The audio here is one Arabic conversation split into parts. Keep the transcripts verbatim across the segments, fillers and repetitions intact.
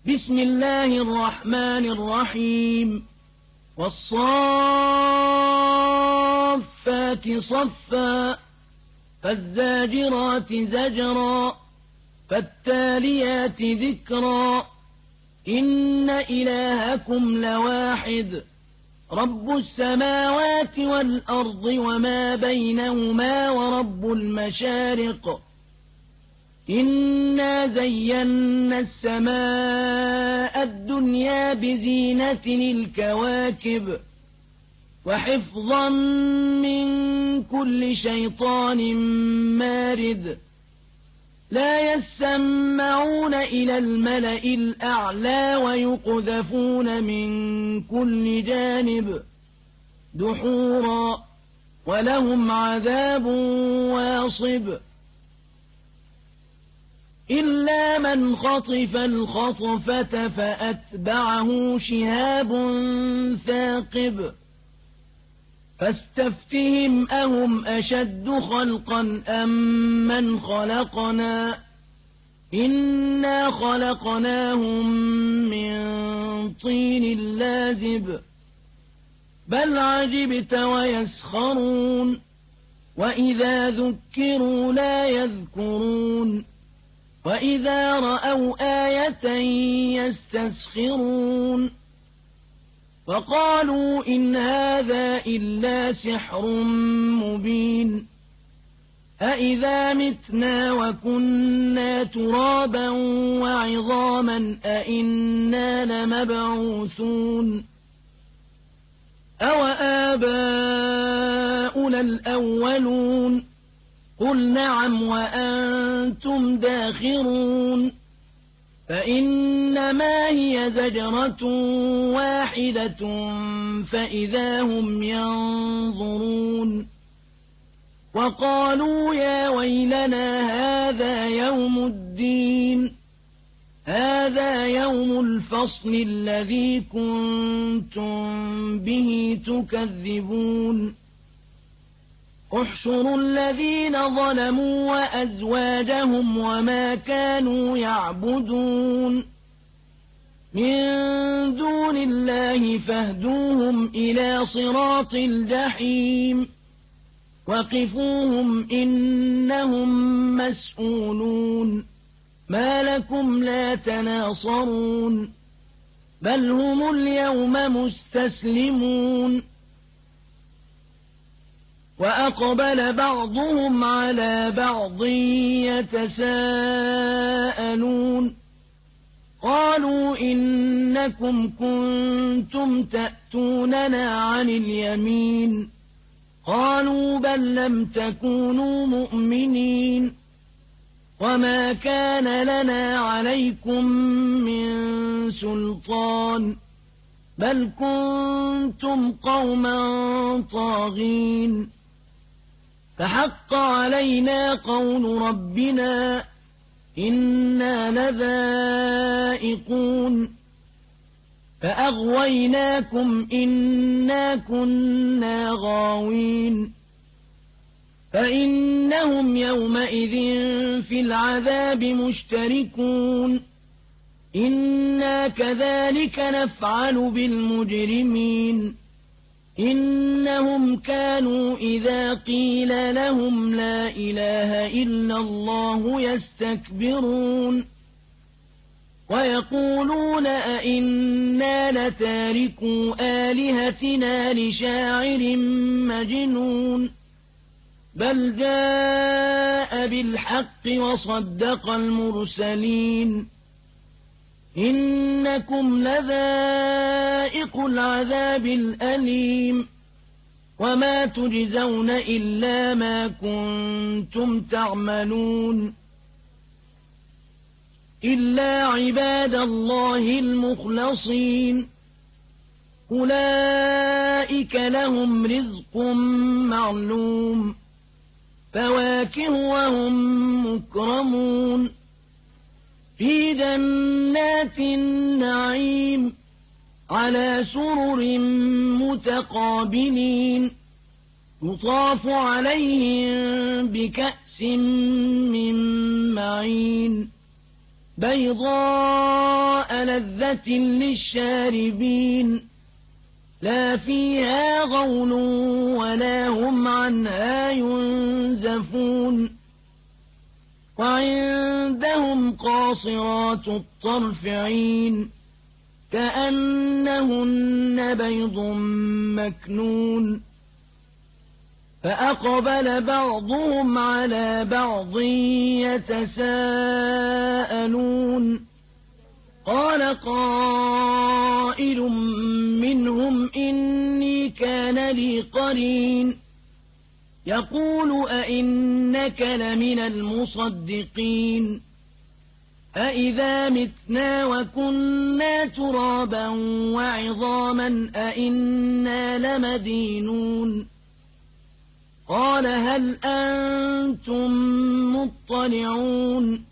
بسم الله الرحمن الرحيم والصافات صفا فالزاجرات زجرا فالتاليات ذكرا إن إلهكم لواحد رب السماوات والأرض وما بينهما ورب المشارق إنا زينا السماء الدنيا بزينة الكواكب وحفظا من كل شيطان مارد لا يسمعون إلى الملأ الأعلى ويقذفون من كل جانب دحورا ولهم عذاب واصب إلا من خطف الخطفة فأتبعه شهاب ثاقب فاستفتهم أهم أشد خلقا أم من خلقنا إنا خلقناهم من طين لازب بل عجبت ويسخرون وإذا ذكروا لا يذكرون وإذا رأوا آية يستسخرون وقالوا إن هذا إلا سحر مبين أإذا متنا وكنا ترابا وعظاما أإنا لمبعوثون أوآباؤنا الأولون قل نعم وأنتم داخرون فإنما هي زجرة واحدة فإذا هم ينظرون وقالوا يا ويلنا هذا يوم الدين هذا يوم الفصل الذي كنتم به تكذبون احشروا الذين ظلموا وأزواجهم وما كانوا يعبدون من دون الله فاهدوهم إلى صراط الجحيم وقفوهم إنهم مسؤولون ما لكم لا تناصرون بل هم اليوم مستسلمون وأقبل بعضهم على بعض يتساءلون قالوا إنكم كنتم تأتوننا عن اليمين قالوا بل لم تكونوا مؤمنين وما كان لنا عليكم من سلطان بل كنتم قوما طاغين فحق علينا قول ربنا إنا لذائقون فأغويناكم إنا كنا غاوين فإنهم يومئذ في العذاب مشتركون إنا كذلك نفعل بالمجرمين إنهم كانوا إذا قيل لهم لا إله إلا الله يستكبرون ويقولون أئنا لتاركو آلهتنا لشاعر مجنون بل جاء بالحق وصدق المرسلين إنكم لذائق العذاب الأليم وما تجزون إلا ما كنتم تعملون إلا عباد الله المخلصين أولئك لهم رزق معلوم فواكه وهم مكرمون في جنات النعيم على سرر متقابلين يطاف عليهم بكأس من معين بيضاء بيضاء لذة للشاربين لا فيها غول ولا هم عنها ينزفون وعندهم قاصرات الطرف عين كأنهن بيض مكنون فأقبل بعضهم على بعض يتساءلون قال قائل منهم إني كان لي قرين يقول أئنك لمن المصدقين أئذا متنا وكنا ترابا وعظاما أئنا لمدينون قال هل أنتم مطلعون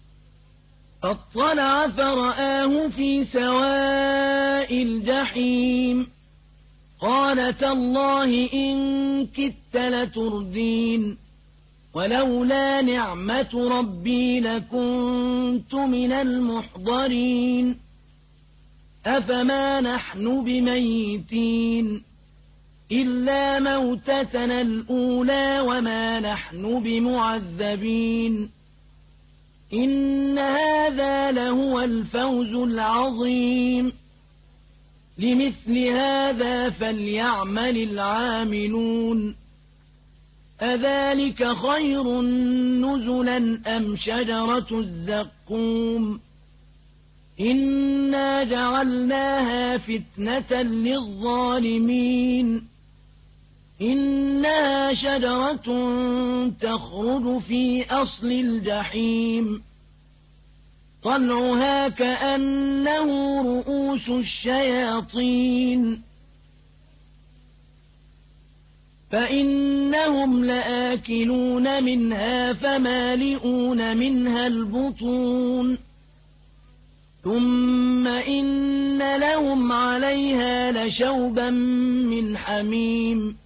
فاطلع فرآه في سواء الجحيم قال تالله إن كدت لتردين ولولا نعمة ربي لكنت من المحضرين أفما نحن بميتين إلا موتتنا الأولى وما نحن بمعذبين إن هذا لهو الفوز العظيم لمثل هذا فليعمل العاملون أذلك خير نزلا أم شجرة الزقوم إنا جعلناها فتنة للظالمين إنها شجرة تخرج في أصل الجحيم طلعها كأنه رؤوس الشياطين فإنهم لآكلون منها فمالئون منها البطون ثم إن لهم عليها لشوبا من حميم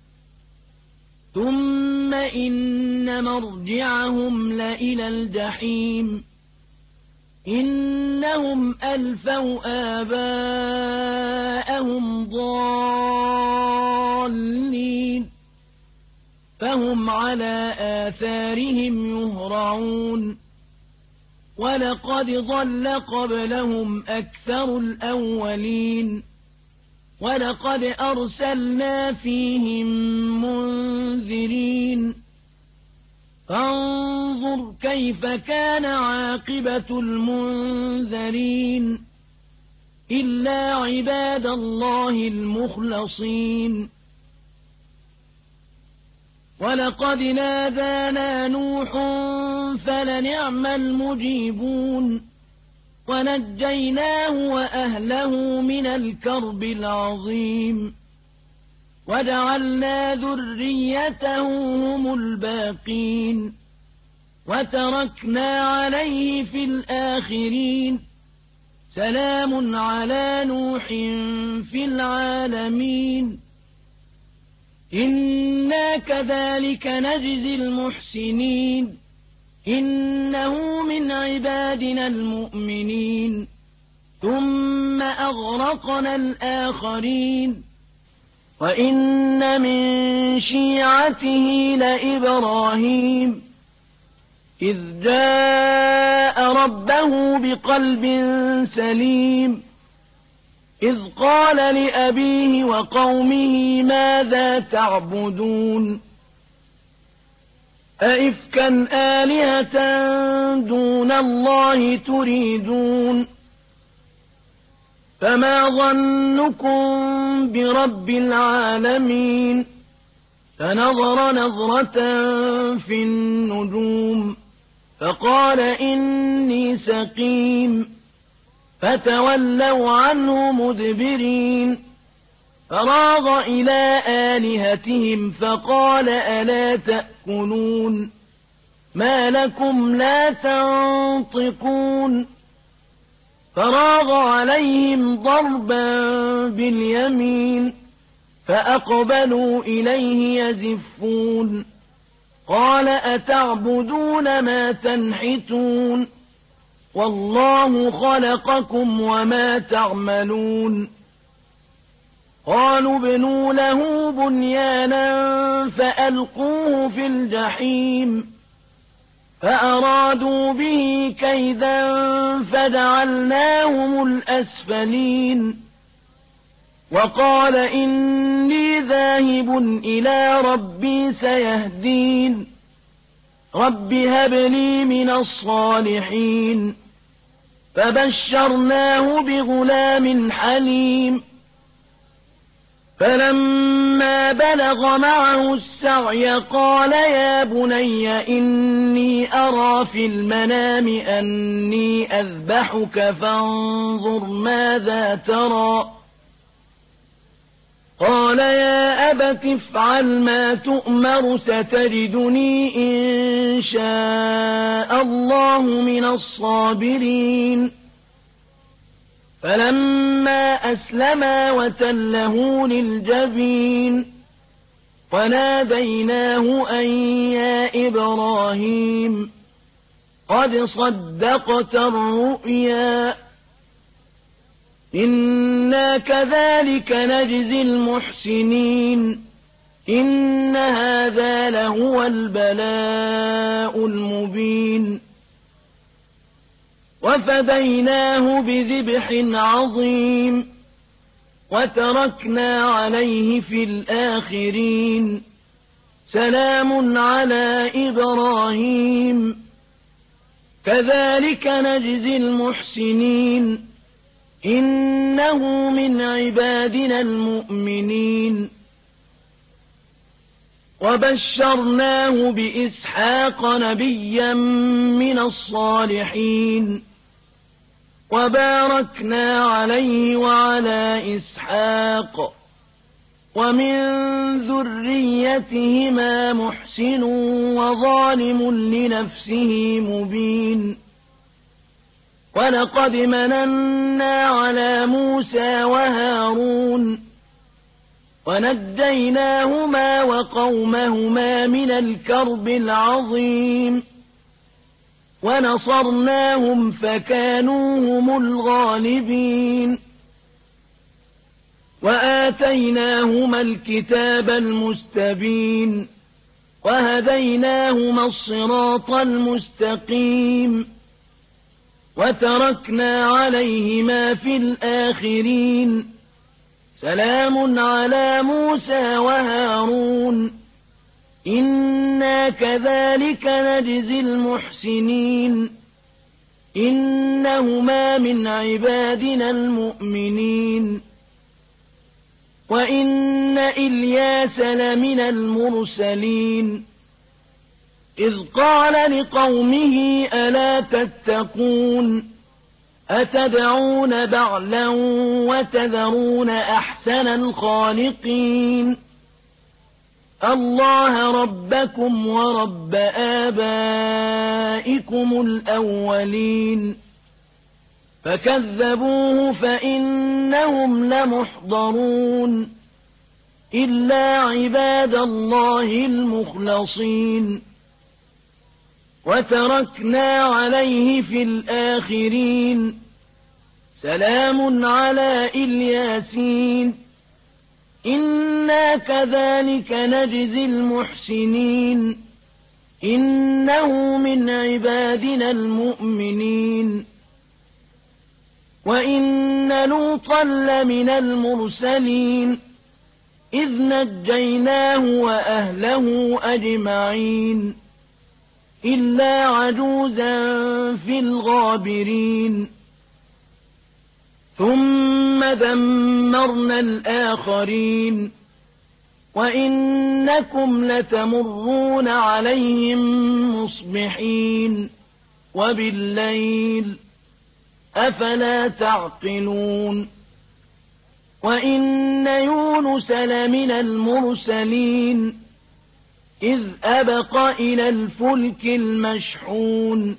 ثم إن مرجعهم لإلى الجحيم إنهم ألفوا آباءهم ضالين فهم على آثارهم يهرعون ولقد ضل قبلهم أكثر الأولين ولقد أرسلنا فيهم منذرين فانظر كيف كان عاقبة المنذرين إلا عباد الله المخلصين ولقد نادانا نوح فلنعم المجيبون ونجيناه وأهله من الكرب العظيم وجعلنا ذريته هم الباقين وتركنا عليه في الآخرين سلام على نوح في العالمين إنا كذلك نجزي المحسنين إنه من عبادنا المؤمنين ثم أغرقنا الآخرين وإن من شيعته لإبراهيم إذ جاء ربه بقلب سليم إذ قال لأبيه وقومه ماذا تعبدون أئفكا آلهة دون الله تريدون فما ظنكم برب العالمين فنظر نظرة في النجوم فقال إني سقيم فتولوا عنه مدبرين فراغ إلى آلهتهم فقال ألا تأكلون ما لكم لا تنطقون فراغ عليهم ضربا باليمين فأقبلوا إليه يزفون قال أتعبدون ما تنحتون والله خلقكم وما تعملون قالوا ابنوا له بنيانا فألقوه في الجحيم فأرادوا به كيدا فجعلناهم الأسفلين وقال إني ذاهب إلى ربي سيهدين رب هب لي من الصالحين فبشرناه بغلام حليم فلما بلغ معه السعي قال يا بني إني أرى في المنام أني أذبحك فانظر ماذا ترى قال يا أبت افعل ما تؤمر ستجدني إن شاء الله من الصابرين فلما أسلما وتله للجبين وناديناه أن يا إبراهيم قد صدقت الرؤيا إنا كذلك نجزي المحسنين إن هذا لهو البلاء المبين وفديناه بذبح عظيم وتركنا عليه في الآخرين سلام على إبراهيم كذلك نجزي المحسنين إنه من عبادنا المؤمنين وبشرناه بإسحاق نبيا من الصالحين وباركنا عليه وعلى إسحاق ومن ذريتهما محسن وظالم لنفسه مبين ولقد مننا على موسى وهارون ونجيناهما وقومهما من الكرب العظيم ونصرناهم فكانوا هم الغالبين وآتيناهما الكتاب المستبين وهديناهما الصراط المستقيم وتركنا عليهما في الآخرين سلام على موسى وهارون إنا كذلك نجزي المحسنين إنهما من عبادنا المؤمنين وإن إلياس لمن المرسلين إذ قال لقومه ألا تتقون أتدعون بعلا وتذرون أحسن الخالقين الله ربكم ورب آبائكم الأولين فكذبوه فإنهم لمحضرون إلا عباد الله المخلصين وتركنا عليه في الآخرين سلام على إلياسين إنا كذلك نجزي المحسنين إنه من عبادنا المؤمنين وإن لوطا لمن المرسلين إذ نجيناه وأهله أجمعين إلا عجوزا في الغابرين ثم دمرنا الآخرين وإنكم لتمرون عليهم مصبحين وبالليل أفلا تعقلون وإن يونس لمن المرسلين إذ أبق إلى الفلك المشحون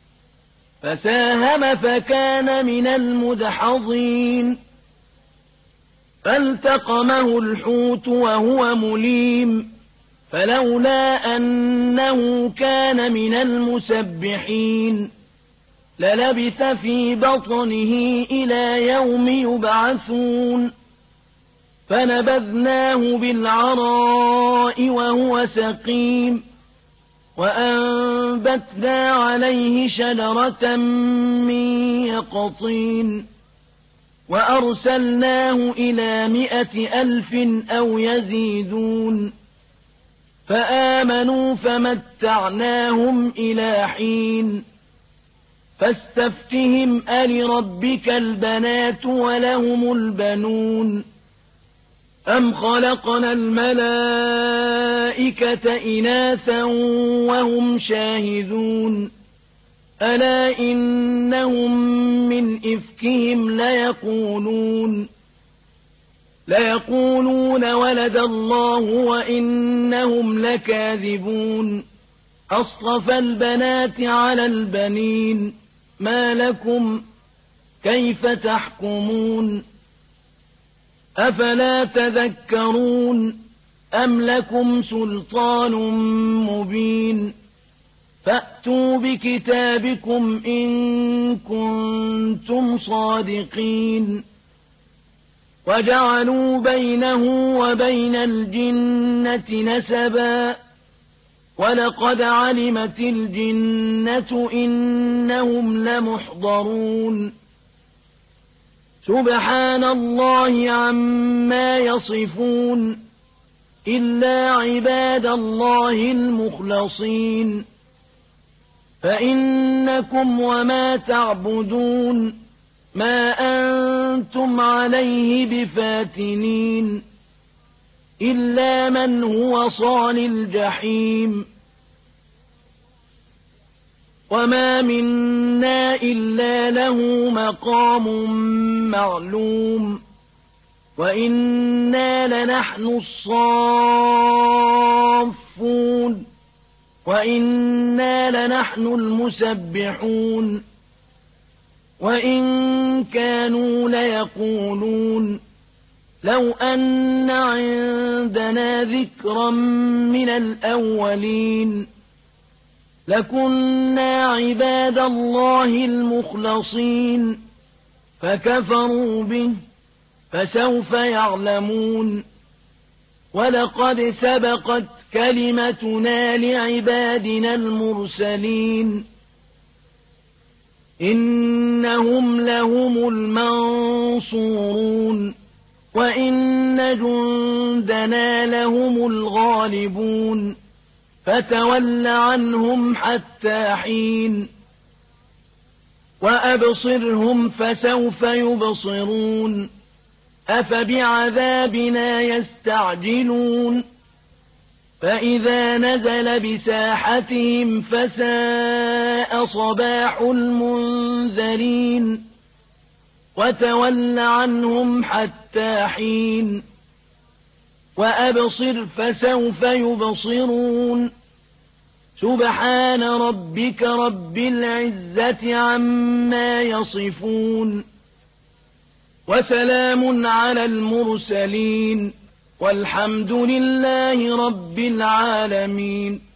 فساهم فكان من المدحضين فالتقمه الحوت وهو مليم فلولا أنه كان من المسبحين للبث في بطنه إلى يوم يبعثون فنبذناه بالعراء وهو سقيم وأنبتنا عليه شجرة من يقطين وأرسلناه إلى مائة ألف أو يزيدون فآمنوا فمتعناهم إلى حين فاستفتهم ألربك البنات ولهم البنون أم خلقنا الملائكة إناثا وهم شاهدون ألا إنهم من إفكهم ليقولون ليقولون ولد الله وإنهم لكاذبون أصطفى البنات على البنين ما لكم كيف تحكمون أفلا تذكرون أم لكم سلطان مبين فأتوا بكتابكم إن كنتم صادقين وجعلوا بينه وبين الجنة نسبا ولقد علمت الجنة إنهم لمحضرون سبحان الله عما يصفون إلا عباد الله المخلصين فإنكم وما تعبدون ما أنتم عليه بفاتنين إلا من هو صال الجحيم وما منا إلا له مقام معلوم وإنا لنحن الصافون وإنا لنحن المسبحون وإن كانوا ليقولون لو أن عندنا ذكرا من الأولين لكنا عباد الله المخلصين فكفروا به فسوف يعلمون ولقد سبقت كلمتنا لعبادنا المرسلين إنهم لهم المنصورون وإن جندنا لهم الغالبون فتول عنهم حتى حين وأبصرهم فسوف يبصرون أفبعذابنا يستعجلون فإذا نزل بساحتهم فساء صباح المنذرين وتول عنهم حتى حين وأبصر فسوف يبصرون سبحان ربك رب العزة عما يصفون وسلام على المرسلين والحمد لله رب العالمين.